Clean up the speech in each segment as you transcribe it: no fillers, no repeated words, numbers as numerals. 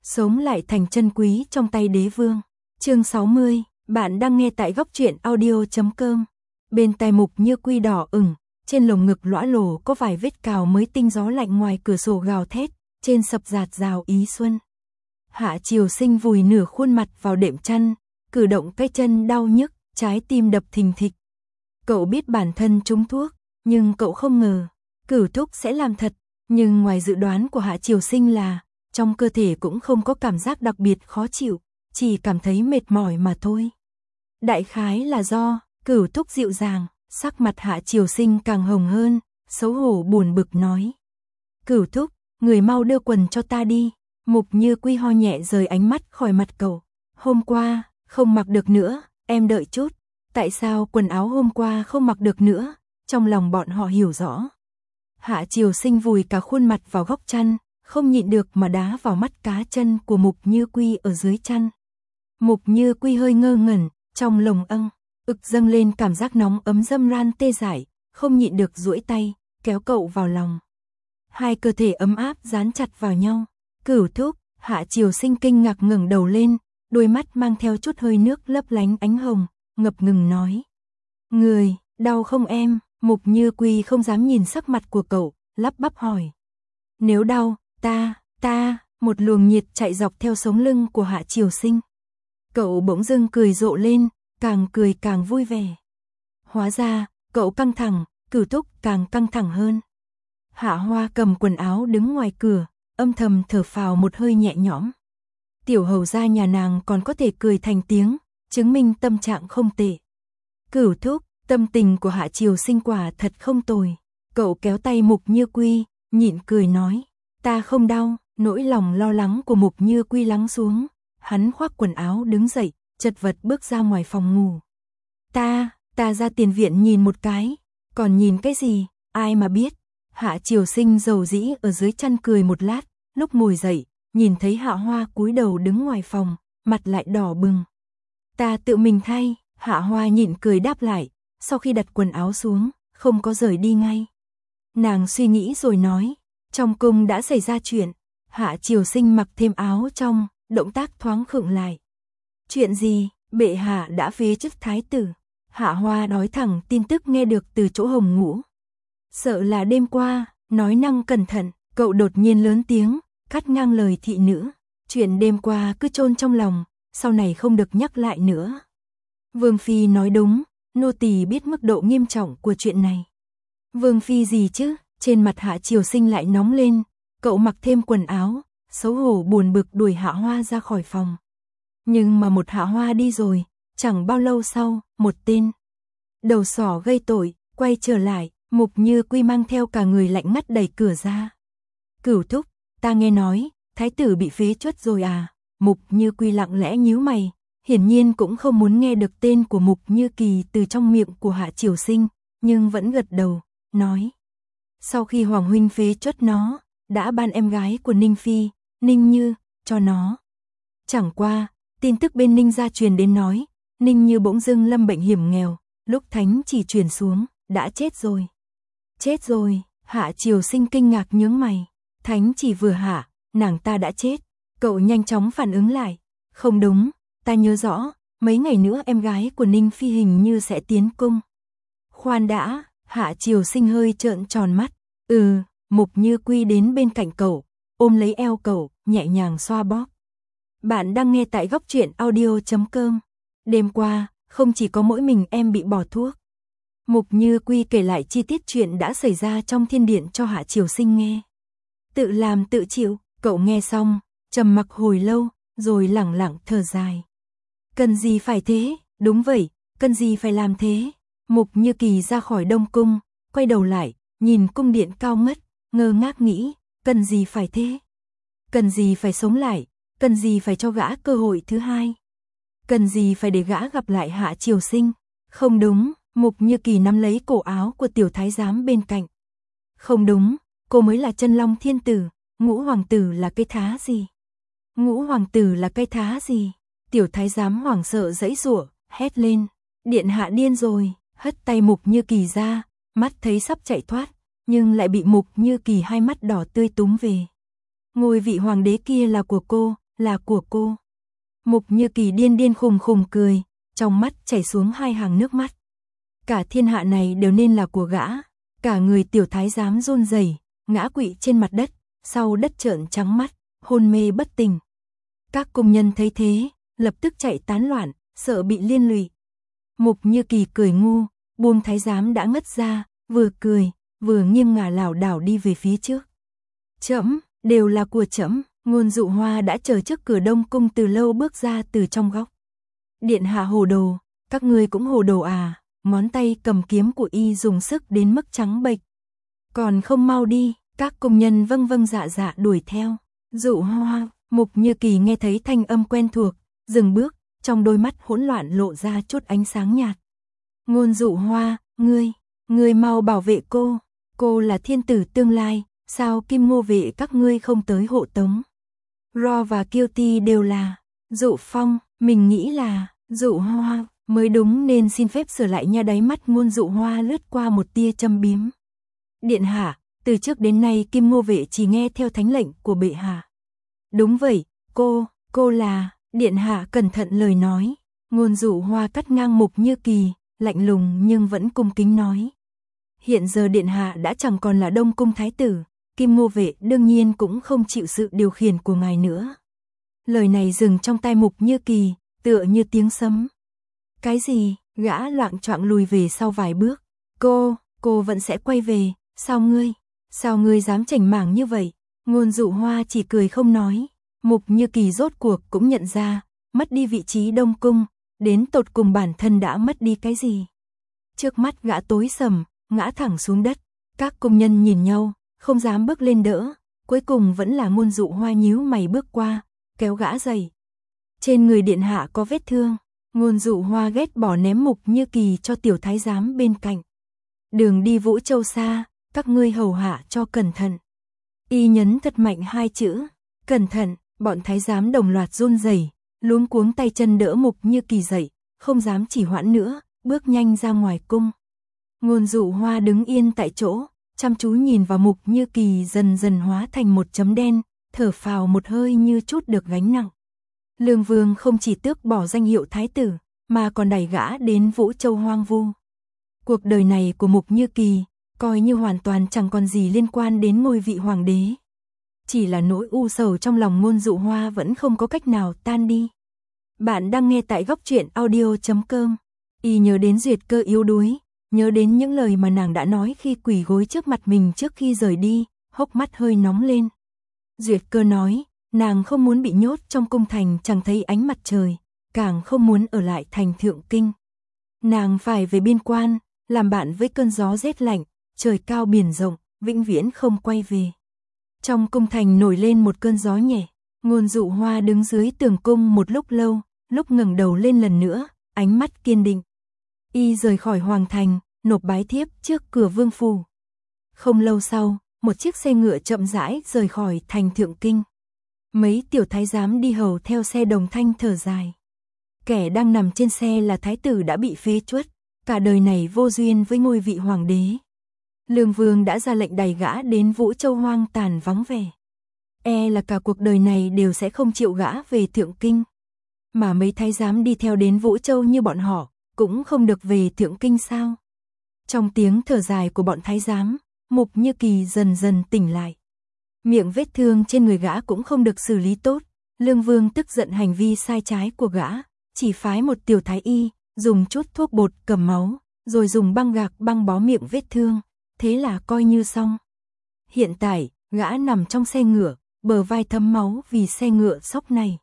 sống lại thành chân quý trong tay đế vương. Chương 60, bạn đang nghe tại góc truyện audio.com. Bên tai Mục Như Quy đỏ ửng, trên lồng ngực lõa lồ có vài vết cào mới tinh, gió lạnh ngoài cửa sổ gào thét, trên sập rạt rào ý xuân. Hạ Triều Sinh vùi nửa khuôn mặt vào đệm chăn, cử động cái chân đau nhức, trái tim đập thình thịch. Cậu biết bản thân trúng thuốc, nhưng cậu không ngờ, Cửu Thúc sẽ làm thật, nhưng ngoài dự đoán của Hạ Triều Sinh là, trong cơ thể cũng không có cảm giác đặc biệt khó chịu, chỉ cảm thấy mệt mỏi mà thôi. Đại khái là do, Cửu Thúc dịu dàng, sắc mặt Hạ Triều Sinh càng hồng hơn, xấu hổ buồn bực nói. Cửu Thúc, người mau đưa quần cho ta đi. Mục Như Quy ho nhẹ rời ánh mắt khỏi mặt cậu. Hôm qua, không mặc được nữa, em đợi chút. Tại sao quần áo hôm qua không mặc được nữa? Trong lòng bọn họ hiểu rõ. Hạ Triều Sinh vùi cả khuôn mặt vào góc chăn, không nhịn được mà đá vào mắt cá chân của Mục Như Quy ở dưới chăn. Mục Như Quy hơi ngơ ngẩn, trong lồng ực dâng lên cảm giác nóng ấm dâm ran tê dại, không nhịn được duỗi tay, kéo cậu vào lòng. Hai cơ thể ấm áp dán chặt vào nhau. Cửu Thúc, Hạ Triều Sinh kinh ngạc ngẩng đầu lên, đôi mắt mang theo chút hơi nước lấp lánh ánh hồng, ngập ngừng nói. Người, đau không em? Mục Như Quy không dám nhìn sắc mặt của cậu, lắp bắp hỏi. Nếu đau, một luồng nhiệt chạy dọc theo sống lưng của Hạ Triều Sinh. Cậu bỗng dưng cười rộ lên, càng cười càng vui vẻ. Hóa ra, cậu căng thẳng, Cửu Thúc càng căng thẳng hơn. Hạ Hoa cầm quần áo đứng ngoài cửa, âm thầm thở phào một hơi nhẹ nhõm. Tiểu hầu gia nhà nàng còn có thể cười thành tiếng, chứng minh tâm trạng không tệ. Cửu Thúc, tâm tình của Hạ Triều Sinh quả thật không tồi. Cậu kéo tay Mục Như Quy, nhịn cười nói. Ta không đau. Nỗi lòng lo lắng của Mục Như Quy lắng xuống. Hắn khoác quần áo đứng dậy, chật vật bước ra ngoài phòng ngủ. Ta ra tiền viện nhìn một cái. Còn nhìn cái gì, ai mà biết. Hạ Triều Sinh dầu dĩ ở dưới chăn cười một lát, lúc ngồi dậy, nhìn thấy Hạ Hoa cúi đầu đứng ngoài phòng, mặt lại đỏ bừng. Ta tự mình thay. Hạ Hoa nhịn cười đáp lại, sau khi đặt quần áo xuống, không có rời đi ngay. Nàng suy nghĩ rồi nói, trong cung đã xảy ra chuyện. Hạ Triều Sinh mặc thêm áo trong, động tác thoáng khựng lại. Chuyện gì? Bệ hạ đã phế chức thái tử. Hạ Hoa nói thẳng tin tức nghe được từ chỗ Hồng Ngũ. Sợ là đêm qua, nói năng cẩn thận, cậu đột nhiên lớn tiếng, cắt ngang lời thị nữ. Chuyện đêm qua cứ chôn trong lòng, sau này không được nhắc lại nữa. Vương Phi nói đúng, nô tỳ biết mức độ nghiêm trọng của chuyện này. Vương Phi gì chứ? Trên mặt Hạ Triều Sinh lại nóng lên, cậu mặc thêm quần áo, xấu hổ buồn bực đuổi Hạ Hoa ra khỏi phòng. Nhưng mà một Hạ Hoa đi rồi, chẳng bao lâu sau, một tên đầu sỏ gây tội, quay trở lại, Mục Như Quy mang theo cả người lạnh ngắt đẩy cửa ra. Cửu Thúc, ta nghe nói, thái tử bị phế truất rồi à? Mục Như Quy lặng lẽ nhíu mày, hiển nhiên cũng không muốn nghe được tên của Mục Như Kỳ từ trong miệng của Hạ Triều Sinh, nhưng vẫn gật đầu, nói. Sau khi Hoàng huynh phế truất nó, đã ban em gái của Ninh Phi, Ninh Như, cho nó. Chẳng qua, tin tức bên Ninh gia truyền đến nói, Ninh Như bỗng dưng lâm bệnh hiểm nghèo, lúc thánh chỉ truyền xuống, đã chết rồi. Chết rồi? Hạ Triều Sinh kinh ngạc nhướng mày. Thánh chỉ vừa hạ, nàng ta đã chết. Cậu nhanh chóng phản ứng lại. Không đúng, ta nhớ rõ, mấy ngày nữa em gái của Ninh Phi hình như sẽ tiến cung. Khoan đã, Hạ Triều Sinh hơi trợn tròn mắt. Mục Như Quy đến bên cạnh cậu, ôm lấy eo cậu, nhẹ nhàng xoa bóp. Bạn đang nghe tại góc truyện audio.com. Đêm qua, không chỉ có mỗi mình em bị bỏ thuốc. Mục Như Quy kể lại chi tiết chuyện đã xảy ra trong thiên điện cho Hạ Triều Sinh nghe. Tự làm tự chịu, cậu nghe xong, trầm mặc hồi lâu, rồi lẳng lặng thở dài. Cần gì phải thế? Đúng vậy, cần gì phải làm thế? Mục Như Kỳ ra khỏi Đông Cung, quay đầu lại, nhìn cung điện cao ngất, ngơ ngác nghĩ, cần gì phải thế? Cần gì phải sống lại? Cần gì phải cho gã cơ hội thứ hai? Cần gì phải để gã gặp lại Hạ Triều Sinh? Không đúng. Mục Như Kỳ nắm lấy cổ áo của tiểu thái giám bên cạnh. Không đúng, cô mới là chân long thiên tử, Ngũ hoàng tử là cây thá gì? Ngũ hoàng tử là cây thá gì? Tiểu thái giám hoảng sợ giãy giụa, hét lên. Điện hạ điên rồi, hất tay Mục Như Kỳ ra, mắt thấy sắp chạy thoát, nhưng lại bị Mục Như Kỳ hai mắt đỏ tươi túm về. Ngôi vị hoàng đế kia là của cô, là của cô. Mục Như Kỳ điên điên khùng khùng cười, trong mắt chảy xuống 2 hàng nước mắt. Cả thiên hạ này đều nên là của gã. Cả người tiểu thái giám run rẩy, ngã quỵ trên mặt đất, sau đất trợn trắng mắt, hôn mê bất tỉnh. Các công nhân thấy thế, lập tức chạy tán loạn, sợ bị liên lụy. Mục Như Kỳ cười ngu, buông thái giám đã ngất ra, vừa cười, vừa nghiêng ngả lảo đảo đi về phía trước. Trẫm, đều là của trẫm. Ngôn Dụ Hoa đã chờ trước cửa Đông cung từ lâu bước ra từ trong góc. Điện hạ hồ đồ, các ngươi cũng hồ đồ à? Ngón tay cầm kiếm của y dùng sức đến mức trắng bệch. Còn không mau đi, các công nhân vâng vâng dạ dạ đuổi theo. Dụ Hoa, Mục Như Kỳ nghe thấy thanh âm quen thuộc, dừng bước, trong đôi mắt hỗn loạn lộ ra chút ánh sáng nhạt. Ngôn Dụ Hoa, ngươi mau bảo vệ cô là thiên tử tương lai, sao Kim Ngô vệ các ngươi không tới hộ tống? Ro và Kiêu Ti đều là. Dụ Phong, mình nghĩ là Dụ Hoa mới đúng nên xin phép sửa lại nha. Đáy mắt Ngôn Dụ Hoa lướt qua một tia châm biếm. Điện hạ, từ trước đến nay Kim Ngô vệ chỉ nghe theo thánh lệnh của bệ hạ. Đúng vậy, cô là. Điện hạ cẩn thận lời nói. Ngôn Dụ Hoa cắt ngang Mục Như Kỳ, lạnh lùng nhưng vẫn cung kính nói. Hiện giờ điện hạ đã chẳng còn là Đông cung thái tử, Kim Ngô vệ đương nhiên cũng không chịu sự điều khiển của ngài nữa. Lời này dừng trong tai Mục Như Kỳ, tựa như tiếng sấm. Cái gì? Gã loạng choạng lùi về sau vài bước. Cô vẫn sẽ quay về, sao ngươi dám chảnh mảng như vậy? Ngôn Dụ Hoa chỉ cười không nói. Mục Như Kỳ rốt cuộc cũng nhận ra, mất đi vị trí Đông cung, đến tột cùng bản thân đã mất đi cái gì. Trước mắt gã tối sầm, ngã thẳng xuống đất. Các công nhân nhìn nhau, không dám bước lên đỡ, cuối cùng vẫn là Ngôn Dụ Hoa nhíu mày bước qua, kéo gã dậy. Trên người điện hạ có vết thương. Ngôn Dụ Hoa ghét bỏ ném Mục Như Kỳ cho tiểu thái giám bên cạnh. Đường đi Vũ Châu xa, các ngươi hầu hạ cho cẩn thận. Y nhấn thật mạnh 2 chữ, cẩn thận. Bọn thái giám đồng loạt run rẩy, luống cuống tay chân đỡ Mục Như Kỳ dậy, không dám chỉ hoãn nữa, bước nhanh ra ngoài cung. Ngôn Dụ Hoa đứng yên tại chỗ, chăm chú nhìn vào Mục Như Kỳ dần dần hóa thành một chấm đen, thở phào một hơi như chút được gánh nặng. Lương Vương không chỉ tước bỏ danh hiệu thái tử, mà còn đẩy gã đến Vũ Châu hoang vu. Cuộc đời này của Mục Như Kỳ, coi như hoàn toàn chẳng còn gì liên quan đến ngôi vị hoàng đế. Chỉ là nỗi u sầu trong lòng Ngôn Dụ Hoa vẫn không có cách nào tan đi. Bạn đang nghe tại góc truyện audio.com. Y nhớ đến Duyệt Cơ yếu đuối, nhớ đến những lời mà nàng đã nói khi quỳ gối trước mặt mình trước khi rời đi, hốc mắt hơi nóng lên. Duyệt Cơ nói, nàng không muốn bị nhốt trong cung thành chẳng thấy ánh mặt trời, càng không muốn ở lại thành Thượng Kinh. Nàng phải về biên quan, làm bạn với cơn gió rét lạnh, trời cao biển rộng, vĩnh viễn không quay về. Trong cung thành nổi lên một cơn gió nhẹ, Ngôn Dụ Hoa đứng dưới tường cung một lúc lâu, lúc ngẩng đầu lên lần nữa, ánh mắt kiên định. Y rời khỏi hoàng thành, nộp bái thiếp trước cửa vương phủ. Không lâu sau, một chiếc xe ngựa chậm rãi rời khỏi thành Thượng Kinh. Mấy tiểu thái giám đi hầu theo xe đồng thanh thở dài. Kẻ đang nằm trên xe là thái tử đã bị phế truất, cả đời này vô duyên với ngôi vị hoàng đế. Lương Vương đã ra lệnh đày gã đến Vũ Châu hoang tàn vắng vẻ. E là cả cuộc đời này đều sẽ không chịu gã về Thượng Kinh. Mà mấy thái giám đi theo đến Vũ Châu như bọn họ, cũng không được về Thượng Kinh sao? Trong tiếng thở dài của bọn thái giám, Mục Như Kỳ dần dần tỉnh lại. Miệng vết thương trên người gã cũng không được xử lý tốt. Lương Vương tức giận hành vi sai trái của gã, chỉ phái một tiểu thái y, dùng chút thuốc bột cầm máu, rồi dùng băng gạc băng bó miệng vết thương. Thế là coi như xong. Hiện tại, gã nằm trong xe ngựa, bờ vai thấm máu vì xe ngựa sốc này.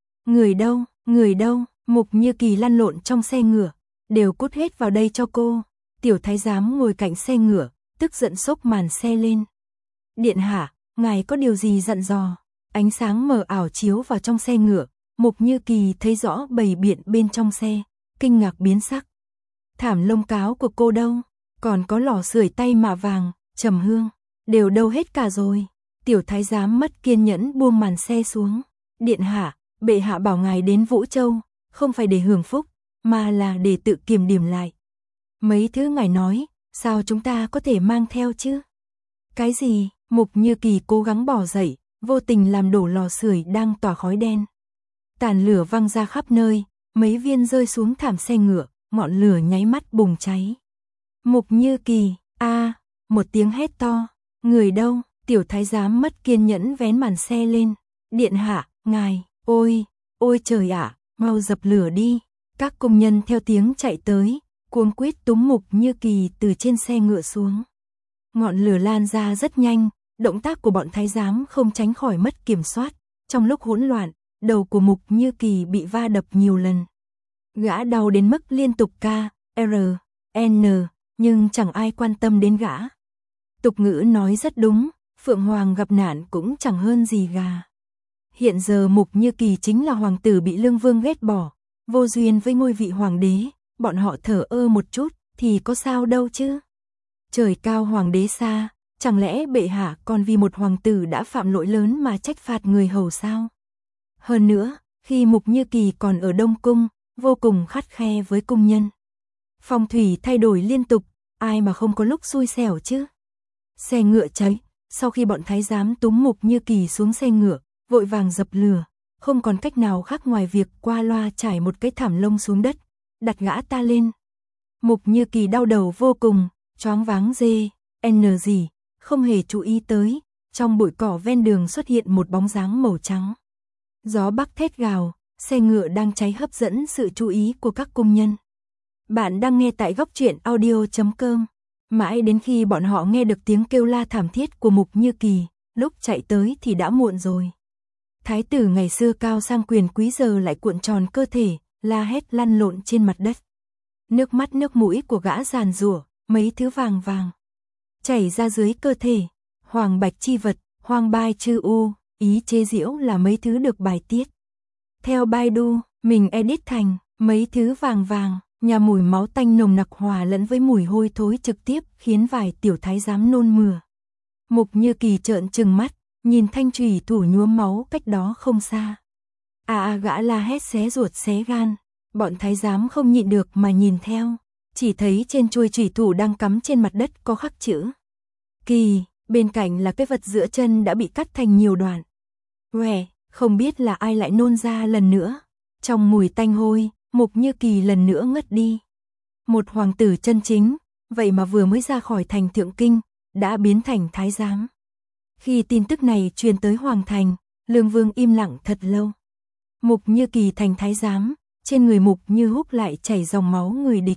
Người đâu, Mục Như Kỳ lăn lộn trong xe ngựa, đều cút hết vào đây cho cô. Tiểu thái giám ngồi cạnh xe ngựa, tức giận xốc màn xe lên. Điện hạ, ngài có điều gì dặn dò? Ánh sáng mờ ảo chiếu vào trong xe ngựa, Mục Như Kỳ thấy rõ bầy biện bên trong xe, kinh ngạc biến sắc. Thảm lông cáo của cô đâu? Còn có lò sưởi tay mạ vàng, trầm hương, đều đâu hết cả rồi. Tiểu thái giám mất kiên nhẫn buông màn xe xuống. Điện hạ, bệ hạ bảo ngài đến Vũ Châu, không phải để hưởng phúc, mà là để tự kiểm điểm lại. Mấy thứ ngài nói, sao chúng ta có thể mang theo chứ? Cái gì? Mục Như Kỳ cố gắng bỏ dậy, vô tình làm đổ lò sưởi đang tỏa khói đen. Tàn lửa văng ra khắp nơi, mấy viên rơi xuống thảm xe ngựa, ngọn lửa nháy mắt bùng cháy. Mục Như Kỳ, một tiếng hét to, người đâu? Tiểu thái giám mất kiên nhẫn vén màn xe lên. Điện hạ, ngài, ôi trời ạ, mau dập lửa đi. Các công nhân theo tiếng chạy tới, cuống quýt túm Mục Như Kỳ từ trên xe ngựa xuống. Ngọn lửa lan ra rất nhanh, động tác của bọn thái giám không tránh khỏi mất kiểm soát. Trong lúc hỗn loạn, đầu của Mục Như Kỳ bị va đập nhiều lần. Gã đau đến mức liên tục N, nhưng chẳng ai quan tâm đến gã. Tục ngữ nói rất đúng, Phượng Hoàng gặp nạn cũng chẳng hơn gì gà. Hiện giờ Mục Như Kỳ chính là hoàng tử bị Lương Vương ghét bỏ, vô duyên với ngôi vị hoàng đế, bọn họ thở ơ một chút thì có sao đâu chứ. Trời cao hoàng đế xa, chẳng lẽ bệ hạ còn vì một hoàng tử đã phạm lỗi lớn mà trách phạt người hầu sao? Hơn nữa, khi Mục Như Kỳ còn ở Đông Cung, vô cùng khắt khe với cung nhân. Phong thủy thay đổi liên tục, ai mà không có lúc xui xẻo chứ. Xe ngựa cháy, sau khi bọn thái giám túm Mục Như Kỳ xuống xe ngựa, vội vàng dập lửa, không còn cách nào khác ngoài việc qua loa trải một cái thảm lông xuống đất, đặt gã ta lên. Mục Như Kỳ đau đầu vô cùng, choáng váng gì, không hề chú ý tới, trong bụi cỏ ven đường xuất hiện một bóng dáng màu trắng. Gió bắc thét gào, xe ngựa đang cháy hấp dẫn sự chú ý của các công nhân. Bạn đang nghe tại góc truyện audio.com. Mãi đến khi bọn họ nghe được tiếng kêu la thảm thiết của Mục Như Kỳ, lúc chạy tới thì đã muộn rồi. Thái tử ngày xưa cao sang quyền quý giờ lại cuộn tròn cơ thể, la hét lăn lộn trên mặt đất. Nước mắt nước mũi của gã giàn giụa, mấy thứ vàng vàng chảy ra dưới cơ thể. Hoàng bạch chi vật, hoang bai chư u, ý chế giễu là mấy thứ được bài tiết. Theo Baidu, mình edit thành mấy thứ vàng vàng, nhà mùi máu tanh nồng nặc hòa lẫn với mùi hôi thối trực tiếp khiến vài tiểu thái giám nôn mửa. Mục Như Kỳ trợn trừng mắt, nhìn thanh chùy thủ nhuốm máu cách đó không xa. Gã la hét xé ruột xé gan, bọn thái giám không nhịn được mà nhìn theo, chỉ thấy trên chuôi chùy thủ đang cắm trên mặt đất có khắc chữ Kỳ, bên cạnh là cái vật giữa chân đã bị cắt thành nhiều đoạn. Không biết là ai lại nôn ra lần nữa. Trong mùi tanh hôi, Mục Như Kỳ lần nữa ngất đi. Một hoàng tử chân chính, vậy mà vừa mới ra khỏi thành Thượng Kinh, đã biến thành thái giám. Khi tin tức này truyền tới hoàng thành, Lương Vương im lặng thật lâu. Mục Như Kỳ thành thái giám, trên người Mục Như Húc lại chảy dòng máu người địch.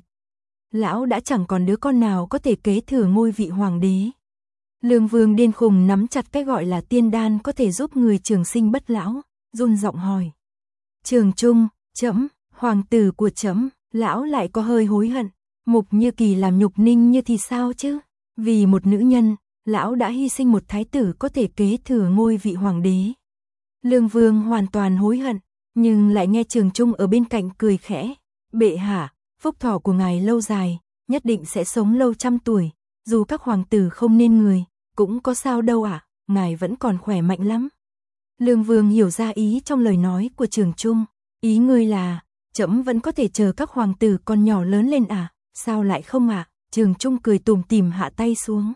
Lão đã chẳng còn đứa con nào có thể kế thừa ngôi vị hoàng đế. Lương Vương điên khùng nắm chặt cái gọi là tiên đan có thể giúp người trường sinh bất lão, run giọng hỏi. Trường Trung, trẫm, hoàng tử của trẫm, lão lại có hơi hối hận. Mục Như Kỳ làm nhục Ninh Như thì sao chứ? Vì một nữ nhân, lão đã hy sinh một thái tử có thể kế thừa ngôi vị hoàng đế. Lương Vương hoàn toàn hối hận, nhưng lại nghe Trường Trung ở bên cạnh cười khẽ. Bệ hạ, phúc thọ của ngài lâu dài, nhất định sẽ sống lâu trăm tuổi. Dù các hoàng tử không nên người, cũng có sao đâu ạ, ngài vẫn còn khỏe mạnh lắm. Lương Vương hiểu ra ý trong lời nói của Trường Trung. Ý ngươi là, trẫm vẫn có thể chờ các hoàng tử còn nhỏ lớn lên à, sao lại không ạ? Trường Trung cười tủm tỉm hạ tay xuống.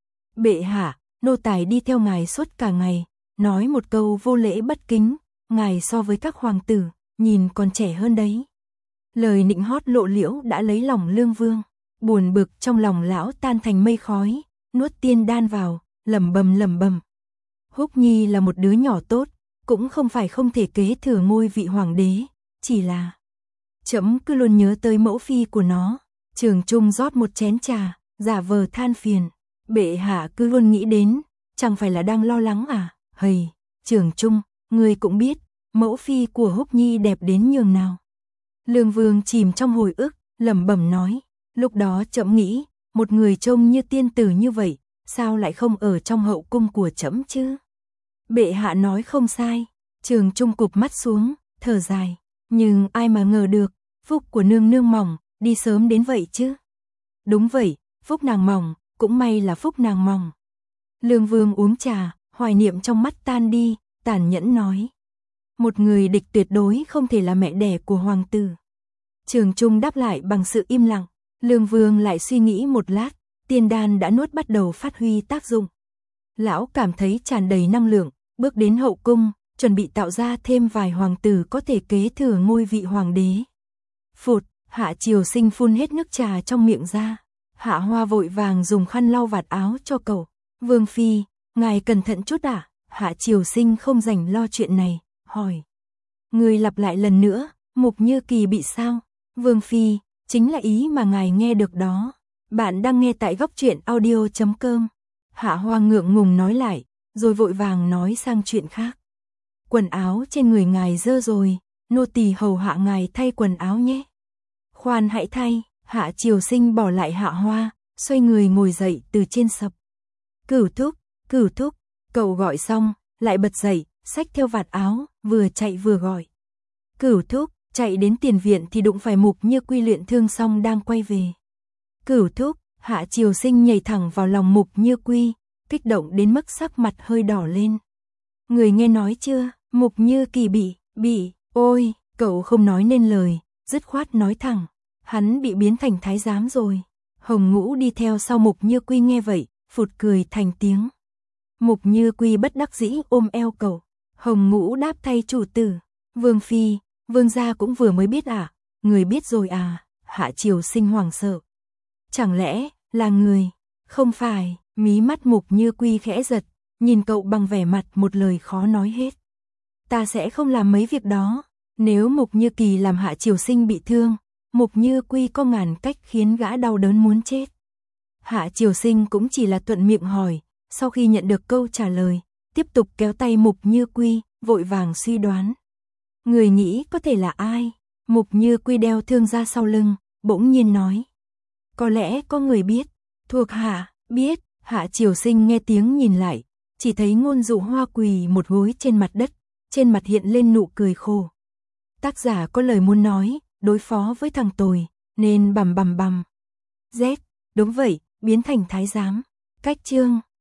Bệ hạ, nô tài đi theo ngài suốt cả ngày, nói một câu vô lễ bất kính, ngài so với các hoàng tử, nhìn còn trẻ hơn đấy. Lời nịnh hót lộ liễu đã lấy lòng Lương Vương, buồn bực trong lòng lão tan thành mây khói, nuốt tiên đan vào, lẩm bẩm. Húc Nhi là một đứa nhỏ tốt, cũng không phải không thể kế thừa ngôi vị hoàng đế, chỉ là trẫm cứ luôn nhớ tới mẫu phi của nó. Trường Trung rót một chén trà, giả vờ than phiền. Bệ hạ cứ luôn nghĩ đến, chẳng phải là đang lo lắng à? Hầy, Trường Trung, ngươi cũng biết, mẫu phi của Húc Nhi đẹp đến nhường nào. Lương Vương chìm trong hồi ức, lẩm bẩm nói, lúc đó trẫm nghĩ, một người trông như tiên tử như vậy, sao lại không ở trong hậu cung của trẫm chứ? Bệ hạ nói không sai. Trường Trung cụp mắt xuống, thở dài, nhưng ai mà ngờ được, phúc của nương nương mỏng, đi sớm đến vậy chứ. Đúng vậy, phúc nàng mỏng, cũng may là phúc nàng mỏng. Lương Vương uống trà, hoài niệm trong mắt tan đi, tàn nhẫn nói. Một người địch tuyệt đối không thể là mẹ đẻ của hoàng tử. Trường Trung đáp lại bằng sự im lặng. Lương Vương lại suy nghĩ một lát, tiên đan đã nuốt bắt đầu phát huy tác dụng. Lão cảm thấy tràn đầy năng lượng, bước đến hậu cung, chuẩn bị tạo ra thêm vài hoàng tử có thể kế thừa ngôi vị hoàng đế. Phụt, Hạ Triều Sinh phun hết nước trà trong miệng ra. Hạ Hoa vội vàng dùng khăn lau vạt áo cho cậu. Vương phi, ngài cẩn thận chút ạ. Hạ Triều Sinh không rảnh lo chuyện này, hỏi. Người lặp lại lần nữa, Mục Như Kỳ bị sao? Vương phi, chính là ý mà ngài nghe được đó. Bạn đang nghe tại góc truyện audio.com. Hạ Hoa ngượng ngùng nói lại, rồi vội vàng nói sang chuyện khác. Quần áo trên người ngài dơ rồi, nô tỳ hầu hạ ngài thay quần áo nhé. Khoan hãy thay. Hạ Triều Sinh bỏ lại Hạ Hoa, xoay người ngồi dậy từ trên sập. Cửu thúc, cậu gọi xong, lại bật dậy, xách theo vạt áo, vừa chạy vừa gọi. Cửu thúc, chạy đến tiền viện thì đụng phải Mục Như Quy luyện thương xong đang quay về. Cửu thúc, Hạ Triều Sinh nhảy thẳng vào lòng Mục Như Quy, kích động đến mức sắc mặt hơi đỏ lên. Người nghe nói chưa, Mục Như Kỳ bị, ôi, cậu không nói nên lời, dứt khoát nói thẳng. Hắn bị biến thành thái giám rồi. Hồng Ngũ đi theo sau Mục Như Quy nghe vậy, phụt cười thành tiếng. Mục Như Quy bất đắc dĩ ôm eo cậu. Hồng Ngũ đáp thay chủ tử. Vương phi, vương gia cũng vừa mới biết à? Người biết rồi à? Hạ Triều Sinh hoảng sợ. Chẳng lẽ là người? Không phải. Mí mắt Mục Như Quy khẽ giật, nhìn cậu bằng vẻ mặt một lời khó nói hết. Ta sẽ không làm mấy việc đó. Nếu Mục Như Kỳ làm Hạ Triều Sinh bị thương, Mục Như Quy có ngàn cách khiến gã đau đớn muốn chết. Hạ Triều Sinh cũng chỉ là thuận miệng hỏi, sau khi nhận được câu trả lời, tiếp tục kéo tay Mục Như Quy, vội vàng suy đoán. Người nghĩ có thể là ai? Mục Như Quy đeo thương ra sau lưng, bỗng nhiên nói. Có lẽ có người biết. Thuộc hạ, biết. Hạ Triều Sinh nghe tiếng nhìn lại, chỉ thấy Ngôn Dụ Hoa quỳ một gối trên mặt đất, trên mặt hiện lên nụ cười khổ. Tác giả có lời muốn nói, đối phó với thằng tồi, nên bằm. Z, đúng vậy, biến thành thái giám. Cách chương